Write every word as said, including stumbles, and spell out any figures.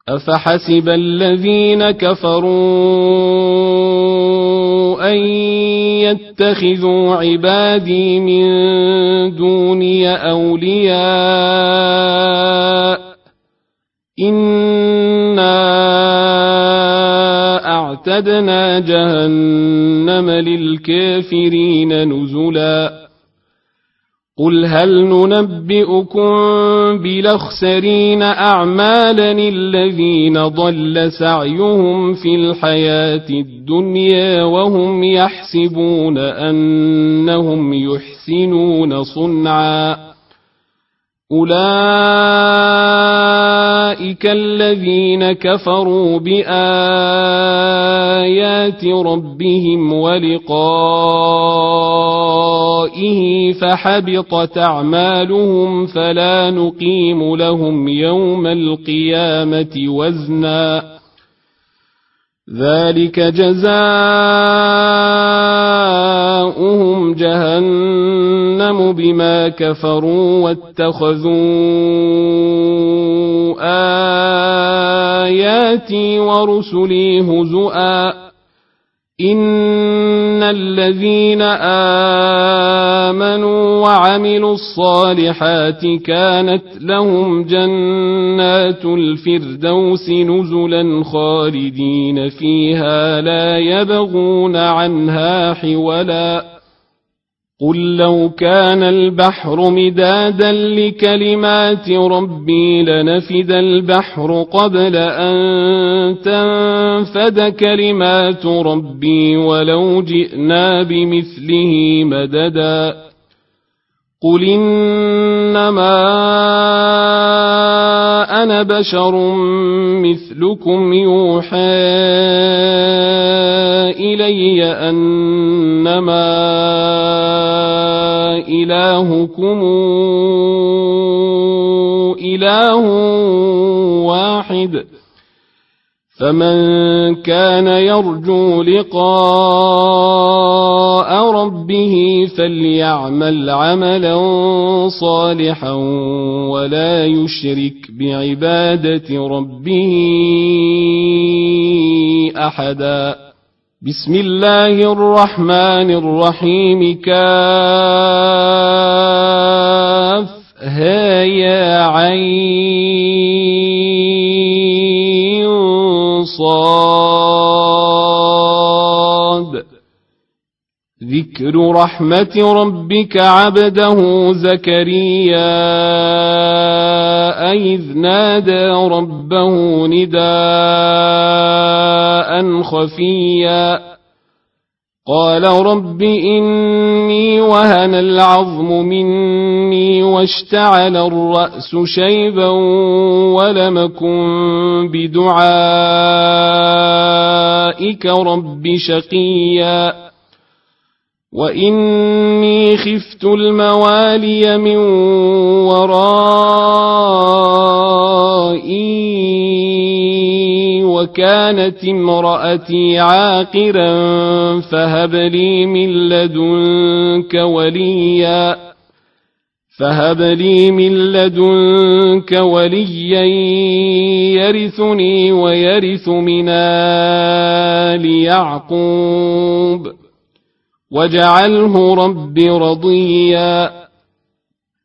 أفحسب الذين كفروا أن يتخذوا عبادي من دوني أولياء إنا أعتدنا جهنم للكافرين نزلا قل هل ننبئكم بالأخسرين أعمالا الذين ضل سعيهم في الحياة الدنيا وهم يحسبون أنهم يحسنون صنعا أولئك الذين كفروا بآيات ربهم ولقائه فحبطت أعمالهم فلا نقيم لهم يوم القيامة وزنا ذلك جزاؤهم جهنم بما كفروا واتخذوا آياتي ورسلي هزؤا إن الذين آمنوا وعملوا الصالحات كانت لهم جنات الفردوس نزلا خالدين فيها لا يبغون عنها حولا قل لو كان البحر مدادا لكلمات ربي لنفد البحر قبل أن تنفد كلمات ربي ولو جئنا بمثله مددا قل إنما أنا بشر مثلكم يوحى إلي أنما إلهكم إله واحد فمن كان يرجو لقاء ربه فليعمل عملا صالحا ولا يشرك بعبادة ربه أحدا بسم الله الرحمن الرحيم كاف ها يا عين صاد ذكر رحمة ربك عبده زكريا إذ نادى ربه نداء خفيا قال رب إني وهن العظم مني واشتعل الرأس شيبا ولم أكن بدعائك رب شقيا وإني خفت الموالي من ورائي وكانت امرأتي عاقرا فهب لي من لدنك وليا فهب لي من لدنك وليا يرثني ويرث من آل يعقوب واجعله رب رضيا